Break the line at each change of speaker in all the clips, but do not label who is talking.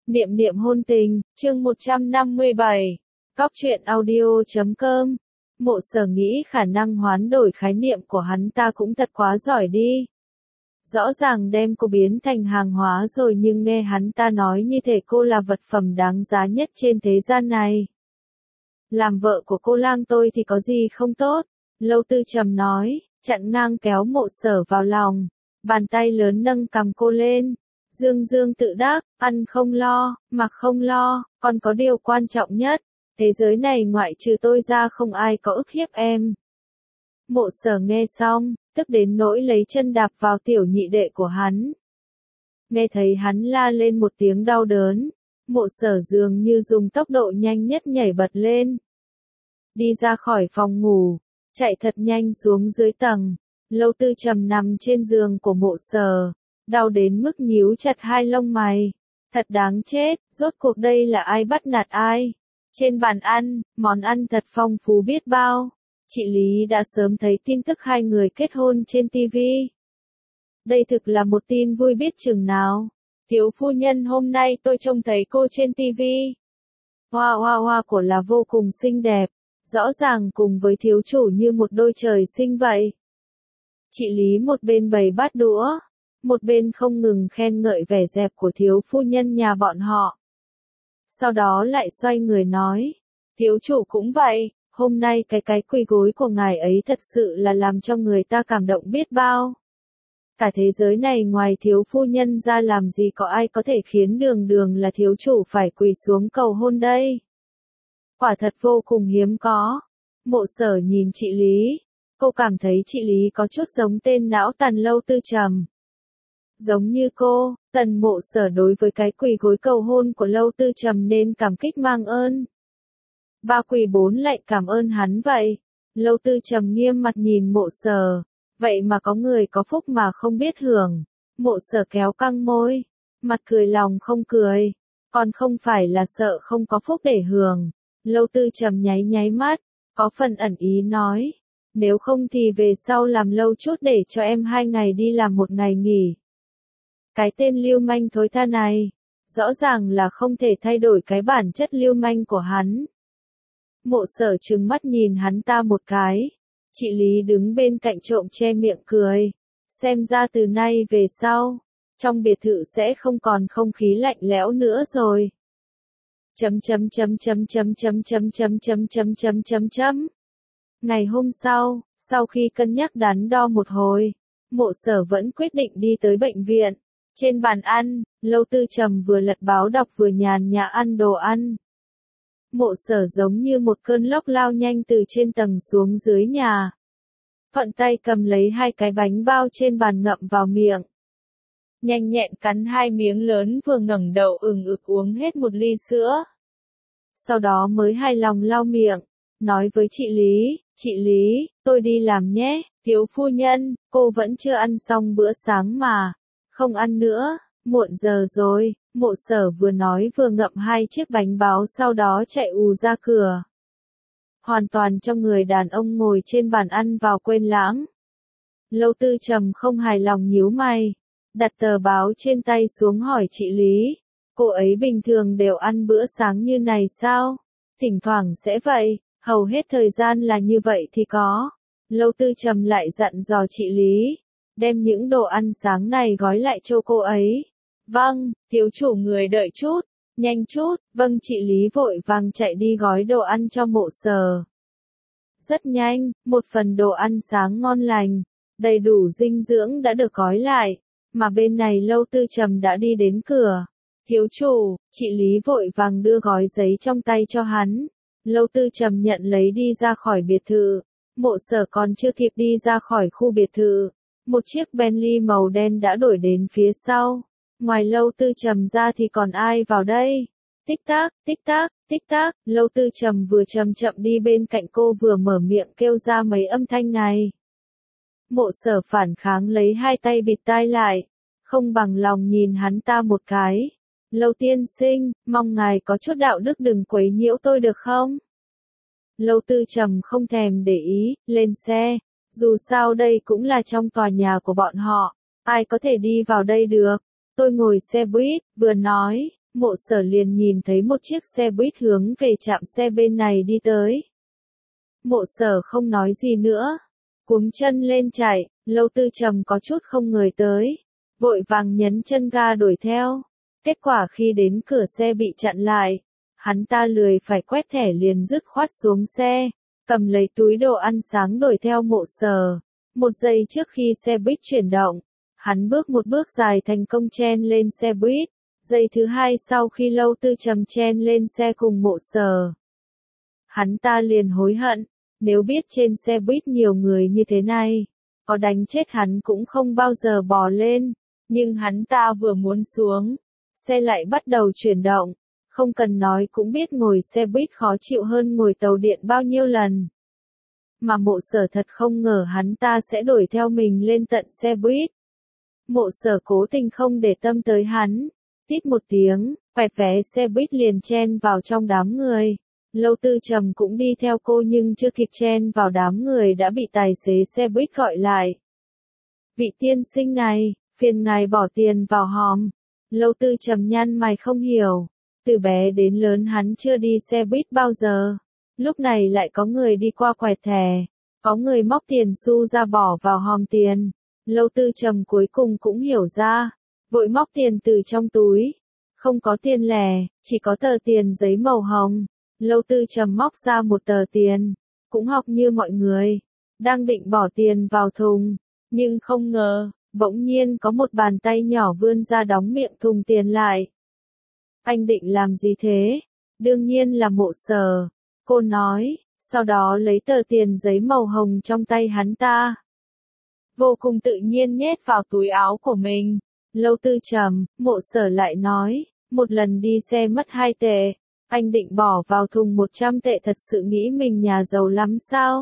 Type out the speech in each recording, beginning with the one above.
Niệm niệm hôn tình, chương 157. Cóc truyện audio.com. Mộ Sở nghĩ khả năng hoán đổi khái niệm của hắn ta cũng thật quá giỏi đi. Rõ ràng đem cô biến thành hàng hóa rồi nhưng nghe hắn ta nói như thể cô là vật phẩm đáng giá nhất trên thế gian này. Làm vợ của cô lang tôi thì có gì không tốt, Lâu Tư Trầm nói, chặn ngang kéo Mộ Sở vào lòng, bàn tay lớn nâng cằm cô lên. Dương dương tự đắc, ăn không lo, mặc không lo, còn có điều quan trọng nhất, thế giới này ngoại trừ tôi ra không ai có ức hiếp em. Mộ Sở nghe xong, tức đến nỗi lấy chân đạp vào tiểu nhị đệ của hắn. Nghe thấy hắn la lên một tiếng đau đớn, Mộ Sở dường như dùng tốc độ nhanh nhất nhảy bật lên. Đi ra khỏi phòng ngủ, chạy thật nhanh xuống dưới tầng, Lâu Tư Trầm nằm trên giường của Mộ Sở. Đau đến mức nhíu chặt hai lông mày. Thật đáng chết, rốt cuộc đây là ai bắt nạt ai? Trên bàn ăn, món ăn thật phong phú biết bao. Chị Lý đã sớm thấy tin tức hai người kết hôn trên TV. Đây thực là một tin vui biết chừng nào. Thiếu phu nhân hôm nay tôi trông thấy cô trên TV. Hoa hoa hoa của là vô cùng xinh đẹp. Rõ ràng cùng với thiếu chủ như một đôi trời sinh vậy. Chị Lý một bên bày bát đũa, một bên không ngừng khen ngợi vẻ đẹp của thiếu phu nhân nhà bọn họ. Sau đó lại xoay người nói, thiếu chủ cũng vậy, hôm nay cái quỳ gối của ngài ấy thật sự là làm cho người ta cảm động biết bao. Cả thế giới này ngoài thiếu phu nhân ra làm gì có ai có thể khiến đường đường là thiếu chủ phải quỳ xuống cầu hôn đây. Quả thật vô cùng hiếm có. Mộ Sở nhìn chị Lý, cô cảm thấy chị Lý có chút giống tên não tàn Lâu Tư Trầm. Giống như cô, Tần Mộ Sở đối với cái quỳ gối cầu hôn của Lâu Tư Trầm nên cảm kích mang ơn. Ba quỳ bốn lại cảm ơn hắn vậy. Lâu Tư Trầm nghiêm mặt nhìn Mộ Sở, vậy mà có người có phúc mà không biết hưởng. Mộ Sở kéo căng môi, mặt cười lòng không cười, còn không phải là sợ không có phúc để hưởng. Lâu Tư Trầm nháy nháy mắt, có phần ẩn ý nói, nếu không thì về sau làm lâu chút để cho em 2 ngày đi làm 1 ngày nghỉ. Cái tên lưu manh thối tha này, rõ ràng là không thể thay đổi cái bản chất lưu manh của hắn. Mộ Sở trừng mắt nhìn hắn ta một cái, chị Lý đứng bên cạnh trộm che miệng cười, xem ra từ nay về sau, trong biệt thự sẽ không còn không khí lạnh lẽo nữa rồi. Ngày hôm sau, sau khi cân nhắc đắn đo một hồi, Mộ Sở vẫn quyết định đi tới bệnh viện. Trên bàn ăn, Lâu Tư Trầm vừa lật báo đọc vừa nhàn nhã ăn đồ ăn. Mộ Sở giống như một cơn lốc lao nhanh từ trên tầng xuống dưới nhà. Thuận tay cầm lấy 2 cái bánh bao trên bàn ngậm vào miệng. Nhanh nhẹn cắn 2 miếng lớn vừa ngẩng đầu ực uống hết 1 ly sữa. Sau đó mới hài lòng lau miệng, nói với chị Lý, tôi đi làm nhé, thiếu phu nhân, cô vẫn chưa ăn xong bữa sáng mà. Không ăn nữa, muộn giờ rồi. Mộ Sở vừa nói vừa ngậm 2 chiếc bánh bao sau đó chạy ù ra cửa. Hoàn toàn cho người đàn ông ngồi trên bàn ăn vào quên lãng. Lâu Tư Trầm không hài lòng nhíu mày, đặt tờ báo trên tay xuống hỏi chị Lý, cô ấy bình thường đều ăn bữa sáng như này sao? Thỉnh thoảng sẽ vậy, hầu hết thời gian là như vậy thì có. Lâu Tư Trầm lại dặn dò chị Lý, đem những đồ ăn sáng này gói lại cho cô ấy. Vâng, thiếu chủ người đợi chút, nhanh chút. Vâng, chị Lý vội vàng chạy đi gói đồ ăn cho Mộ Sở. Rất nhanh, một phần đồ ăn sáng ngon lành, đầy đủ dinh dưỡng đã được gói lại, mà bên này Lâu Tư Trầm đã đi đến cửa. Thiếu chủ, chị Lý vội vàng đưa gói giấy trong tay cho hắn. Lâu Tư Trầm nhận lấy đi ra khỏi biệt thự. Mộ Sở còn chưa kịp đi ra khỏi khu biệt thự, một chiếc Bentley màu đen đã đuổi đến phía sau. Ngoài Lâu Tư Trầm ra thì còn ai vào đây? Tích tắc, tích tắc, tích tắc. Lâu Tư Trầm vừa chậm chậm đi bên cạnh cô vừa mở miệng kêu ra mấy âm thanh này. Mộ Sở phản kháng lấy 2 tay bịt tai lại, không bằng lòng nhìn hắn ta một cái. Lâu tiên sinh, mong ngài có chút đạo đức đừng quấy nhiễu tôi được không? Lâu Tư Trầm không thèm để ý, lên xe. Dù sao đây cũng là trong tòa nhà của bọn họ, ai có thể đi vào đây được. Tôi ngồi xe buýt, vừa nói, Mộ Sở liền nhìn thấy một chiếc xe buýt hướng về trạm xe bên này đi tới. Mộ Sở không nói gì nữa, cuống chân lên chạy. Lâu Tư Trầm có chút không ngờ tới, vội vàng nhấn chân ga đuổi theo. Kết quả khi đến cửa xe bị chặn lại, hắn ta lười phải quét thẻ liền dứt khoát xuống xe, cầm lấy túi đồ ăn sáng đuổi theo Mộ Sở. Một giây trước khi xe buýt chuyển động, hắn bước một bước dài thành công chen lên xe buýt. Giây thứ hai sau khi Lâu Tư Trầm chen lên xe cùng Mộ Sở, hắn ta liền hối hận, nếu biết trên xe buýt nhiều người như thế này, có đánh chết hắn cũng không bao giờ bò lên. Nhưng hắn ta vừa muốn xuống, xe lại bắt đầu chuyển động, không cần nói cũng biết ngồi xe buýt khó chịu hơn ngồi tàu điện bao nhiêu lần. Mà Mộ Sở thật không ngờ hắn ta sẽ đuổi theo mình lên tận xe buýt. Mộ Sở cố tình không để tâm tới hắn, tít một tiếng, quẹt vé xe buýt liền chen vào trong đám người. Lâu Tư Trầm cũng đi theo cô nhưng chưa kịp chen vào đám người đã bị tài xế xe buýt gọi lại. Vị tiên sinh này, phiền ngài bỏ tiền vào hòm. Lâu Tư Trầm nhăn mày không hiểu, từ bé đến lớn hắn chưa đi xe buýt bao giờ. Lúc này lại có người đi qua quẹt thẻ, có người móc tiền xu ra bỏ vào hòm tiền. Lâu Tư Trầm cuối cùng cũng hiểu ra, vội móc tiền từ trong túi. Không có tiền lẻ, chỉ có tờ tiền giấy màu hồng. Lâu Tư Trầm móc ra một tờ tiền, cũng học như mọi người, đang định bỏ tiền vào thùng, nhưng không ngờ, bỗng nhiên có một bàn tay nhỏ vươn ra đóng miệng thùng tiền lại. Anh định làm gì thế? Đương nhiên là Mộ Sở, cô nói, sau đó lấy tờ tiền giấy màu hồng trong tay hắn ta. Vô cùng tự nhiên nhét vào túi áo của mình. Lâu Tư Trầm, Mộ Sở lại nói, một lần đi xe mất 2 tệ. Anh định bỏ vào thùng 100 tệ thật sự nghĩ mình nhà giàu lắm sao?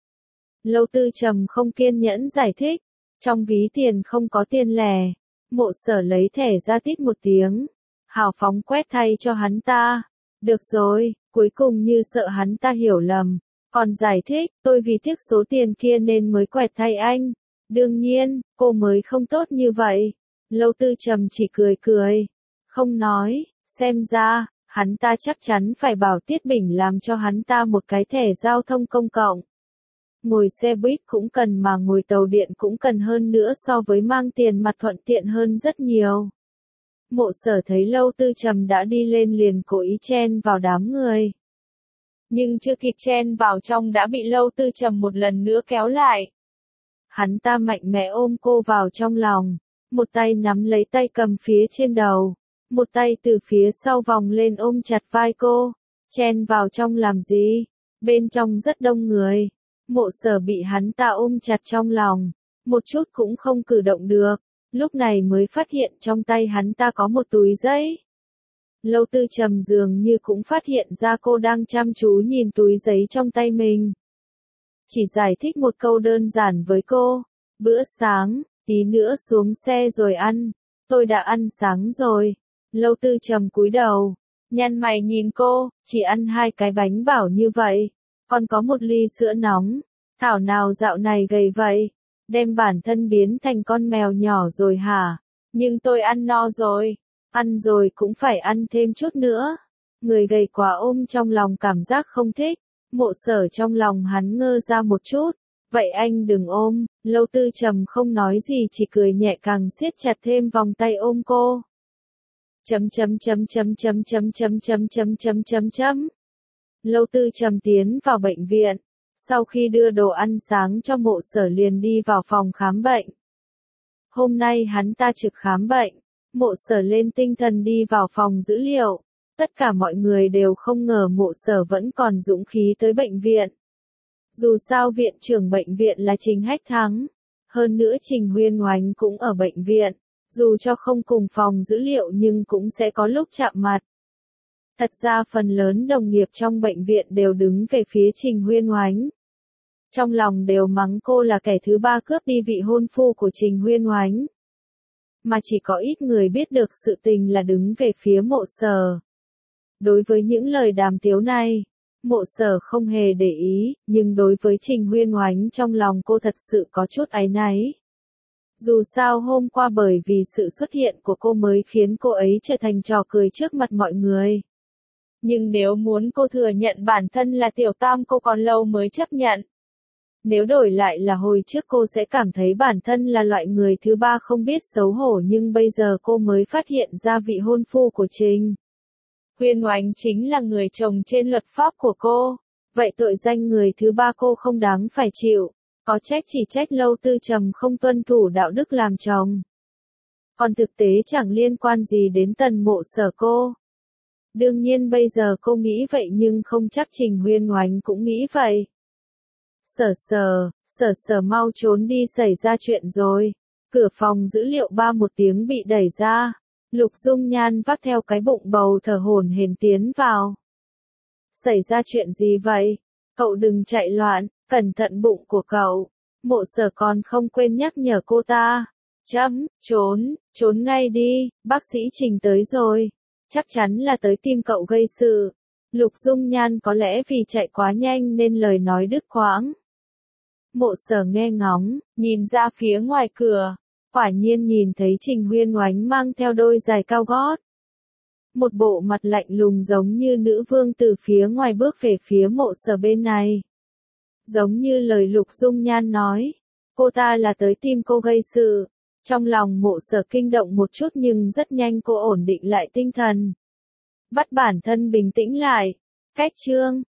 Lâu Tư Trầm không kiên nhẫn giải thích, trong ví tiền không có tiền lẻ. Mộ Sở lấy thẻ ra tít một tiếng, hào phóng quét thay cho hắn ta. Được rồi, cuối cùng như sợ hắn ta hiểu lầm, còn giải thích, tôi vì tiếc số tiền kia nên mới quẹt thay anh. Đương nhiên, cô mới không tốt như vậy. Lâu Tư Trầm chỉ cười cười, không nói, xem ra hắn ta chắc chắn phải bảo Tiết Bình làm cho hắn ta một cái thẻ giao thông công cộng. Ngồi xe buýt cũng cần mà ngồi tàu điện cũng cần hơn nữa so với mang tiền mặt thuận tiện hơn rất nhiều. Mộ Sở thấy Lâu Tư Trầm đã đi lên liền cố ý chen vào đám người. Nhưng chưa kịp chen vào trong đã bị Lâu Tư Trầm một lần nữa kéo lại. Hắn ta mạnh mẽ ôm cô vào trong lòng, một tay nắm lấy tay cầm phía trên đầu. Một tay từ phía sau vòng lên ôm chặt vai cô, chen vào trong làm gì? Bên trong rất đông người. Mộ Sở bị hắn ta ôm chặt trong lòng, một chút cũng không cử động được, lúc này mới phát hiện trong tay hắn ta có một túi giấy. Lâu Tư Trầm dường như cũng phát hiện ra cô đang chăm chú nhìn túi giấy trong tay mình. Chỉ giải thích một câu đơn giản với cô, bữa sáng, tí nữa xuống xe rồi ăn, tôi đã ăn sáng rồi. Lâu Tư Trầm cúi đầu, nhăn mày nhìn cô, chỉ ăn 2 cái bánh bảo như vậy, còn có một ly sữa nóng, thảo nào dạo này gầy vậy, đem bản thân biến thành con mèo nhỏ rồi hả? Nhưng tôi ăn no rồi, ăn rồi cũng phải ăn thêm chút nữa. Người gầy quá ôm trong lòng cảm giác không thích, Mộ Sở trong lòng hắn ngơ ra một chút, vậy anh đừng ôm. Lâu Tư Trầm không nói gì chỉ cười nhẹ càng siết chặt thêm vòng tay ôm cô. Lâu Tư Trầm tiến vào bệnh viện, sau khi đưa đồ ăn sáng cho Mộ Sở liền đi vào phòng khám bệnh. Hôm nay hắn ta trực khám bệnh, Mộ Sở lên tinh thần đi vào phòng dữ liệu, tất cả mọi người đều không ngờ Mộ Sở vẫn còn dũng khí tới bệnh viện. Dù sao viện trưởng bệnh viện là Trình Hách Thắng, hơn nữa Trình Huyên Oánh cũng ở bệnh viện. Dù cho không cùng phòng dữ liệu nhưng cũng sẽ có lúc chạm mặt. Thật ra phần lớn đồng nghiệp trong bệnh viện đều đứng về phía Trình Huyên Oánh. Trong lòng đều mắng cô là kẻ thứ ba cướp đi vị hôn phu của Trình Huyên Oánh. Mà chỉ có ít người biết được sự tình là đứng về phía Mộ Sở. Đối với những lời đàm tiếu này, Mộ Sở không hề để ý, nhưng đối với Trình Huyên Oánh trong lòng cô thật sự có chút áy náy. Dù sao hôm qua bởi vì sự xuất hiện của cô mới khiến cô ấy trở thành trò cười trước mặt mọi người. Nhưng nếu muốn cô thừa nhận bản thân là tiểu tam cô còn lâu mới chấp nhận. Nếu đổi lại là hồi trước cô sẽ cảm thấy bản thân là loại người thứ ba không biết xấu hổ, nhưng bây giờ cô mới phát hiện ra vị hôn phu của Trình Huyên Oánh chính là người chồng trên luật pháp của cô. Vậy tội danh người thứ ba cô không đáng phải chịu. Có trách chỉ trách Lâu Tư Trầm không tuân thủ đạo đức làm chồng. Còn thực tế chẳng liên quan gì đến Tần Mộ Sở cô. Đương nhiên bây giờ cô nghĩ vậy nhưng không chắc Trình Huyên Oánh cũng nghĩ vậy. Sở mau trốn đi, xảy ra chuyện rồi. Cửa phòng dữ liệu ba một tiếng bị đẩy ra. Lục Dung Nhan vác theo cái bụng bầu thở hổn hển tiến vào. Xảy ra chuyện gì vậy? Cậu đừng chạy loạn, cẩn thận bụng của cậu. Mộ Sở còn không quên nhắc nhở cô ta. Trốn ngay đi, bác sĩ Trình tới rồi. Chắc chắn là tới tìm cậu gây sự. Lục Dung Nhan có lẽ vì chạy quá nhanh nên lời nói đứt quãng. Mộ Sở nghe ngóng, nhìn ra phía ngoài cửa. Quả nhiên nhìn thấy Trình Huyên Oánh mang theo đôi giày cao gót. Một bộ mặt lạnh lùng giống như nữ vương từ phía ngoài bước về phía Mộ Sở bên này. Giống như lời Lục Dung Nhan nói, cô ta là tới tìm cô gây sự. Trong lòng Mộ Sở kinh động một chút nhưng rất nhanh cô ổn định lại tinh thần. Bắt bản thân bình tĩnh lại. Cách chương